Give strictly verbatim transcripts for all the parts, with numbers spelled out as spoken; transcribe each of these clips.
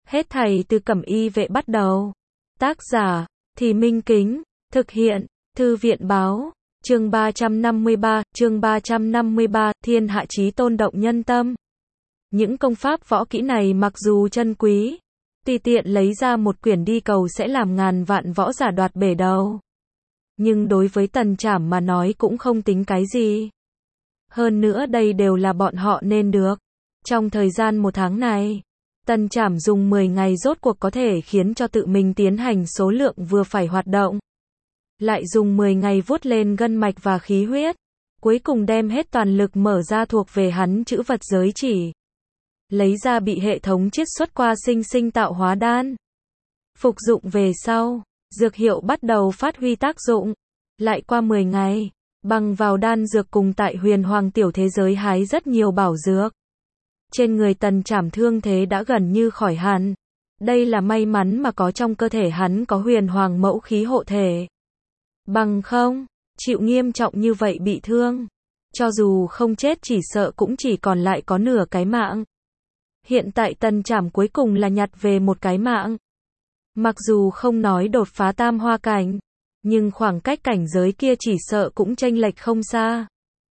Hết thảy từ Cẩm Y vệ bắt đầu. Tác giả, Thì Minh Kính, thực hiện, Thư viện báo, chương ba trăm năm mươi ba, chương ba trăm năm mươi ba, thiên hạ chí tôn động nhân tâm. Những công pháp võ kỹ này mặc dù chân quý, tùy tiện lấy ra một quyển đi cầu sẽ làm ngàn vạn võ giả đoạt bể đầu. Nhưng đối với Tần Trảm mà nói cũng không tính cái gì. Hơn nữa đây đều là bọn họ nên được. Trong thời gian một tháng này, Tần Trảm dùng mười ngày rốt cuộc có thể khiến cho tự mình tiến hành số lượng vừa phải hoạt động. Lại dùng mười ngày vuốt lên gân mạch và khí huyết. Cuối cùng đem hết toàn lực mở ra thuộc về hắn chữ vật giới chỉ. Lấy ra bị hệ thống chiết xuất qua sinh sinh tạo hóa đan. Phục dụng về sau, dược hiệu bắt đầu phát huy tác dụng. Lại qua mười ngày, bằng vào đan dược cùng tại huyền hoàng tiểu thế giới hái rất nhiều bảo dược. Trên người Tần Trảm thương thế đã gần như khỏi hẳn. Đây là may mắn mà có trong cơ thể hắn có huyền hoàng mẫu khí hộ thể. Bằng không, chịu nghiêm trọng như vậy bị thương. Cho dù không chết chỉ sợ cũng chỉ còn lại có nửa cái mạng. Hiện tại Tần Trảm cuối cùng là nhặt về một cái mạng. Mặc dù không nói đột phá tam hoa cảnh, nhưng khoảng cách cảnh giới kia chỉ sợ cũng chênh lệch không xa.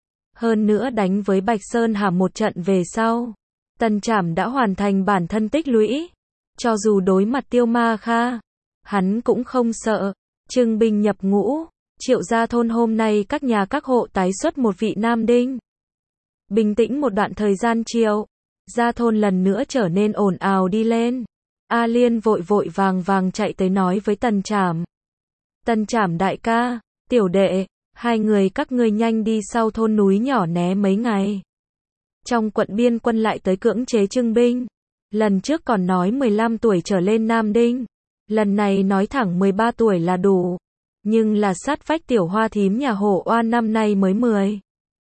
Hơn nữa đánh với Bạch Sơn Hà một trận về sau, Tần Trảm đã hoàn thành bản thân tích lũy. Cho dù đối mặt Tiêu Ma Kha, hắn cũng không sợ. Trưng binh nhập ngũ, Triệu gia thôn hôm nay các nhà các hộ tái xuất một vị nam đinh. Bình tĩnh một đoạn thời gian Triệu gia thôn lần nữa trở nên ồn ào đi lên. A Liên vội vội vàng vàng chạy tới nói với Tần Trảm. Tần Trảm đại ca, tiểu đệ, hai người các ngươi nhanh đi sau thôn núi nhỏ né mấy ngày. Trong quận biên quân lại tới cưỡng chế trưng binh. Lần trước còn nói mười lăm tuổi trở lên nam đinh. Lần này nói thẳng mười ba tuổi là đủ. Nhưng là sát vách tiểu hoa thím nhà Hổ Oan năm nay mới mười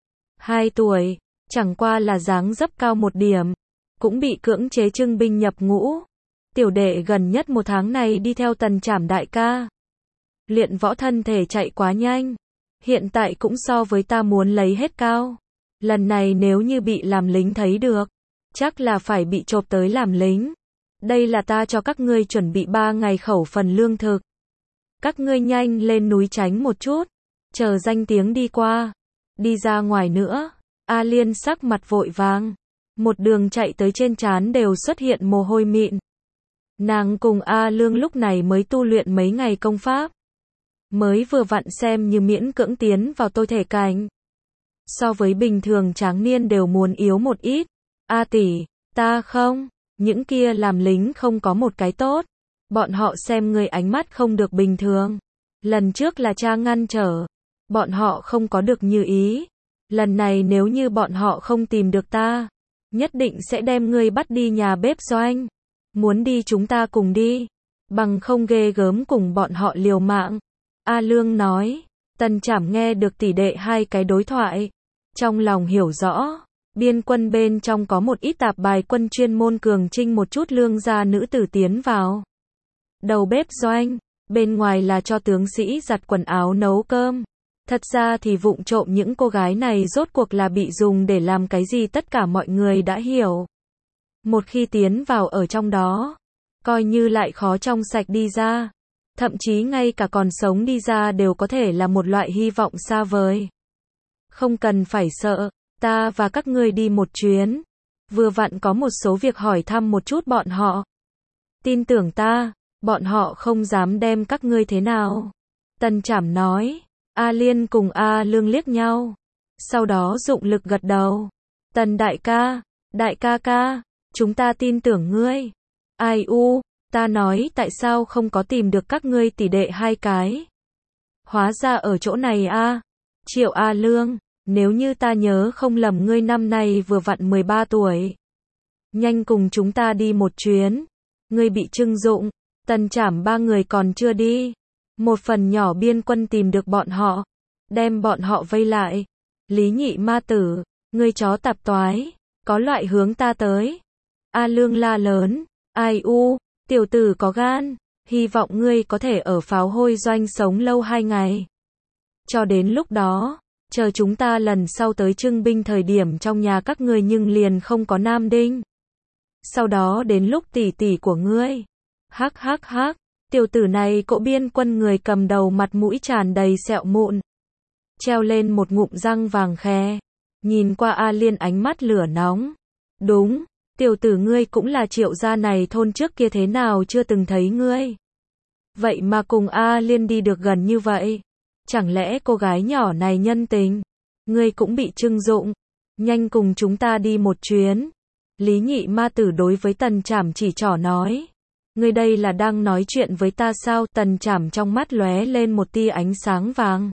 hai tuổi. Chẳng qua là dáng dấp cao một điểm. Cũng bị cưỡng chế trưng binh nhập ngũ. Tiểu đệ gần nhất một tháng này đi theo Tần Trảm đại ca. Luyện võ thân thể chạy quá nhanh. Hiện tại cũng so với ta muốn lấy hết cao. Lần này nếu như bị làm lính thấy được, chắc là phải bị chộp tới làm lính. Đây là ta cho các ngươi chuẩn bị ba ngày khẩu phần lương thực. Các ngươi nhanh lên núi tránh một chút. Chờ danh tiếng đi qua. Đi ra ngoài nữa. A Liên sắc mặt vội vàng. Một đường chạy tới trên trán đều xuất hiện mồ hôi mịn. Nàng cùng A Lương lúc này mới tu luyện mấy ngày công pháp. Mới vừa vặn xem như miễn cưỡng tiến vào tôi thể cảnh. So với bình thường tráng niên đều muốn yếu một ít. A tỷ, ta không. Những kia làm lính không có một cái tốt. Bọn họ xem người ánh mắt không được bình thường. Lần trước là cha ngăn trở. Bọn họ không có được như ý. Lần này nếu như bọn họ không tìm được ta, nhất định sẽ đem ngươi bắt đi nhà bếp doanh. Muốn đi chúng ta cùng đi. Bằng không ghê gớm cùng bọn họ liều mạng. A Lương nói. Tần Trảm nghe được tỷ đệ hai cái đối thoại. Trong lòng hiểu rõ. Biên quân bên trong có một ít tạp bài quân chuyên môn cường trinh một chút lương gia nữ tử tiến vào đầu bếp doanh. Bên ngoài là cho tướng sĩ giặt quần áo nấu cơm. Thật ra thì vụng trộm những cô gái này rốt cuộc là bị dùng để làm cái gì tất cả mọi người đã hiểu. Một khi tiến vào ở trong đó, coi như lại khó trong sạch đi ra. Thậm chí ngay cả còn sống đi ra đều có thể là một loại hy vọng xa vời. Không cần phải sợ, ta và các ngươi đi một chuyến. Vừa vặn có một số việc hỏi thăm một chút bọn họ. Tin tưởng ta, bọn họ không dám đem các ngươi thế nào. Tần Trảm nói. A Liên cùng A Lương liếc nhau. Sau đó dụng lực gật đầu. Tần đại ca, đại ca ca, chúng ta tin tưởng ngươi. Ai u, ta nói tại sao không có tìm được các ngươi tỷ đệ hai cái. Hóa ra ở chỗ này a. Triệu A Lương, nếu như ta nhớ không lầm ngươi năm nay vừa vặn mười ba tuổi. Nhanh cùng chúng ta đi một chuyến. Ngươi bị trưng dụng. Tần Trảm ba người còn chưa đi. Một phần nhỏ biên quân tìm được bọn họ. Đem bọn họ vây lại. Lý nhị ma tử, ngươi chó tạp toái. Có loại hướng ta tới. A Lương la lớn. Ai u, tiểu tử có gan. Hy vọng ngươi có thể ở pháo hôi doanh sống lâu hai ngày. Cho đến lúc đó, chờ chúng ta lần sau tới trưng binh thời điểm trong nhà các ngươi nhưng liền không có nam đinh. Sau đó đến lúc tỷ tỷ của ngươi. Hắc hắc hắc, tiểu tử này cỗ biên quân người cầm đầu mặt mũi tràn đầy sẹo mụn. Treo lên một ngụm răng vàng khè. Nhìn qua A Liên ánh mắt lửa nóng. Đúng, tiểu tử ngươi cũng là Triệu gia này thôn trước kia thế nào chưa từng thấy ngươi. Vậy mà cùng A Liên đi được gần như vậy. Chẳng lẽ cô gái nhỏ này nhân tình? Ngươi cũng bị trưng dụng. Nhanh cùng chúng ta đi một chuyến. Lý Nhị Ma Tử đối với Tần Trảm chỉ trỏ nói. Ngươi đây là đang nói chuyện với ta sao? Tần Trảm trong mắt lóe lên một tia ánh sáng vàng.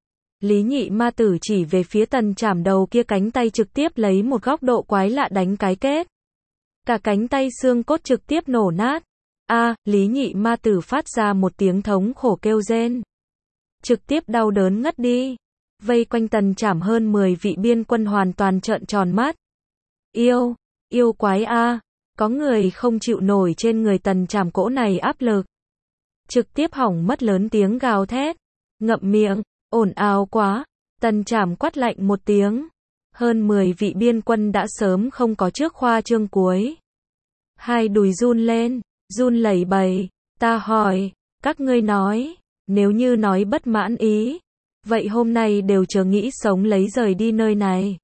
Lý Nhị Ma Tử chỉ về phía Tần Trảm đầu kia, cánh tay trực tiếp lấy một góc độ quái lạ đánh cái kết. Cả cánh tay xương cốt trực tiếp nổ nát. A, à, Lý Nhị Ma Tử phát ra một tiếng thống khổ kêu rên. Trực tiếp đau đớn ngất đi. Vây quanh Tần Trảm hơn mười vị biên quân hoàn toàn trợn tròn mắt. Yêu, yêu quái a, à. Có người không chịu nổi trên người Tần Trảm cỗ này áp lực. Trực tiếp hỏng mất lớn tiếng gào thét. Ngậm miệng, ồn ào quá. Tần Trảm quát lạnh một tiếng. Hơn mười vị biên quân đã sớm không có trước khoa trương cuối. Hai đùi run lên, run lẩy bẩy. Ta hỏi, các ngươi nói, nếu như nói bất mãn ý, vậy hôm nay đều chớ nghĩ sống lấy rời đi nơi này.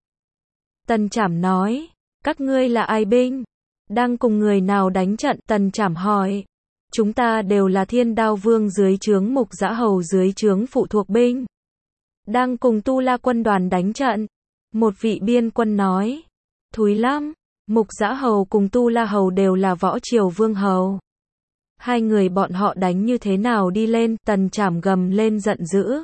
Tần Trảm nói, các ngươi là ai binh? Đang cùng người nào đánh trận? Tần Trảm hỏi. Chúng ta đều là Thiên Đao Vương dưới trướng Mục Dã Hầu dưới trướng phụ thuộc binh. Đang cùng Tu La quân đoàn đánh trận. Một vị biên quân nói. Thúi lắm, Mục Dã Hầu cùng Tu La Hầu đều là võ triều vương hầu. Hai người bọn họ đánh như thế nào đi lên? Tần Trảm gầm lên giận dữ.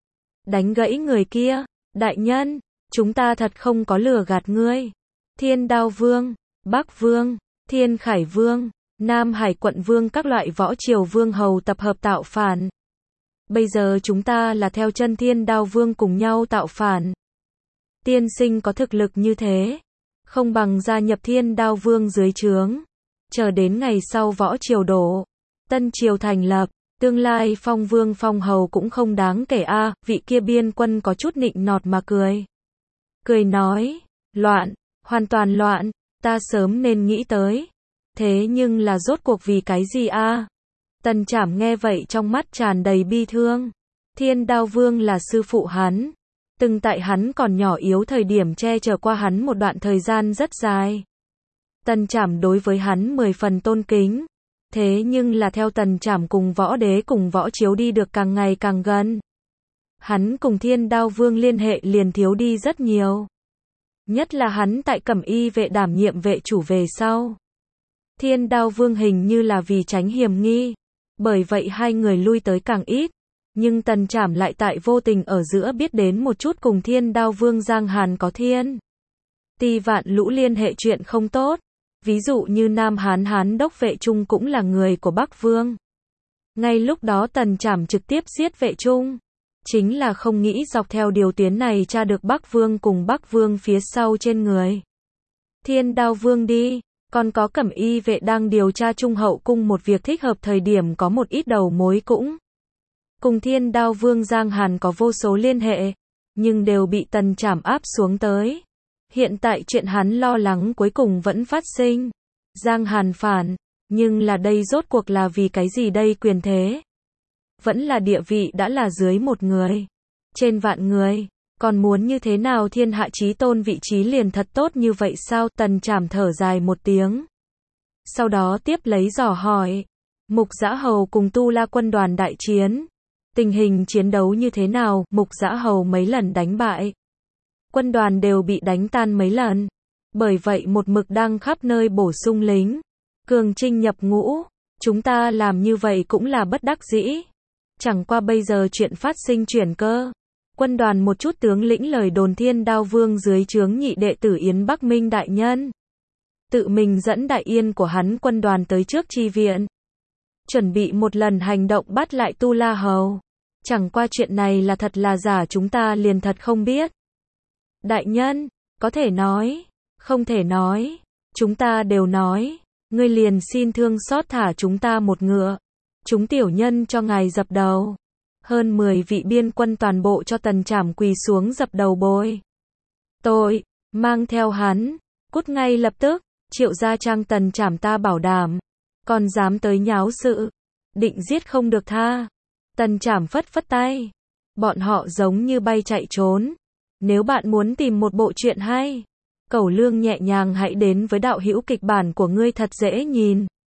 Đánh gãy người kia. Đại nhân, chúng ta thật không có lừa gạt ngươi. Thiên Đao Vương, Bắc Vương, Thiên Khải Vương, Nam Hải Quận Vương các loại võ triều vương hầu tập hợp tạo phản. Bây giờ chúng ta là theo chân Thiên Đao Vương cùng nhau tạo phản. Tiên sinh có thực lực như thế, không bằng gia nhập Thiên Đao Vương dưới trướng. Chờ đến ngày sau võ triều đổ, tân triều thành lập, tương lai phong vương phong hầu cũng không đáng kể a. À, vị kia biên quân có chút nịnh nọt mà cười. Cười nói, loạn, hoàn toàn loạn, ta sớm nên nghĩ tới. Thế nhưng là rốt cuộc vì cái gì a? À? Tần Trảm nghe vậy trong mắt tràn đầy bi thương. Thiên Đao Vương là sư phụ hắn. Từng tại hắn còn nhỏ yếu thời điểm che chở qua hắn một đoạn thời gian rất dài. Tần Trảm đối với hắn mười phần tôn kính. Thế nhưng là theo Tần Trảm cùng võ đế cùng võ chiếu đi được càng ngày càng gần. Hắn cùng Thiên Đao Vương liên hệ liền thiếu đi rất nhiều. Nhất là hắn tại Cẩm Y vệ đảm nhiệm vệ chủ về sau. Thiên Đao Vương hình như là vì tránh hiểm nghi. Bởi vậy hai người lui tới càng ít. Nhưng Tần Trảm lại tại vô tình ở giữa biết đến một chút cùng Thiên Đao Vương Giang Hàn có thiên Ti Vạn Lũ liên hệ chuyện không tốt. Ví dụ như Nam Hán Hán đốc vệ trung cũng là người của Bắc Vương. Ngay lúc đó Tần Trảm trực tiếp giết vệ trung. Chính là không nghĩ dọc theo điều tuyến này tra được Bắc Vương cùng Bắc Vương phía sau trên người Thiên Đao Vương đi. Còn có Cẩm Y vệ đang điều tra Trung Hậu cung một việc thích hợp thời điểm có một ít đầu mối cũng cùng Thiên Đao Vương Giang Hàn có vô số liên hệ, nhưng đều bị Tần Trảm áp xuống tới. Hiện tại chuyện hắn lo lắng cuối cùng vẫn phát sinh. Giang Hàn phản, nhưng là đây rốt cuộc là vì cái gì đây? Quyền thế, vẫn là địa vị đã là dưới một người, trên vạn người, còn muốn như thế nào? Thiên hạ chí tôn vị trí liền thật tốt như vậy sao? Tần Trảm thở dài một tiếng. Sau đó tiếp lấy dò hỏi, Mục Dã Hầu cùng Tu La quân đoàn đại chiến, tình hình chiến đấu như thế nào? Mục Dã Hầu mấy lần đánh bại, quân đoàn đều bị đánh tan mấy lần. Bởi vậy một mực đang khắp nơi bổ sung lính, cường trinh nhập ngũ. Chúng ta làm như vậy cũng là bất đắc dĩ. Chẳng qua bây giờ chuyện phát sinh chuyển cơ. Quân đoàn một chút tướng lĩnh lời đồn Thiên Đao Vương dưới trướng nhị đệ tử Yến Bắc Minh đại nhân. Tự mình dẫn đại yên của hắn quân đoàn tới trước chi viện. Chuẩn bị một lần hành động bắt lại Tu La Hầu. Chẳng qua chuyện này là thật là giả chúng ta liền thật không biết. Đại nhân, có thể nói, không thể nói. Chúng ta đều nói. Ngươi liền xin thương xót thả chúng ta một ngựa. Chúng tiểu nhân cho ngài dập đầu. Hơn mười vị biên quân toàn bộ cho Tần Trảm quỳ xuống dập đầu bồi tội, mang theo hắn, cút ngay lập tức. Triệu gia trang Tần Trảm ta bảo đảm. Còn dám tới nháo sự. Định giết không được tha. Tần Trảm phất phất tay. Bọn họ giống như bay chạy trốn. Nếu bạn muốn tìm một bộ truyện hay, Cẩu Lương nhẹ nhàng hãy đến với đạo hữu kịch bản của ngươi thật dễ nhìn.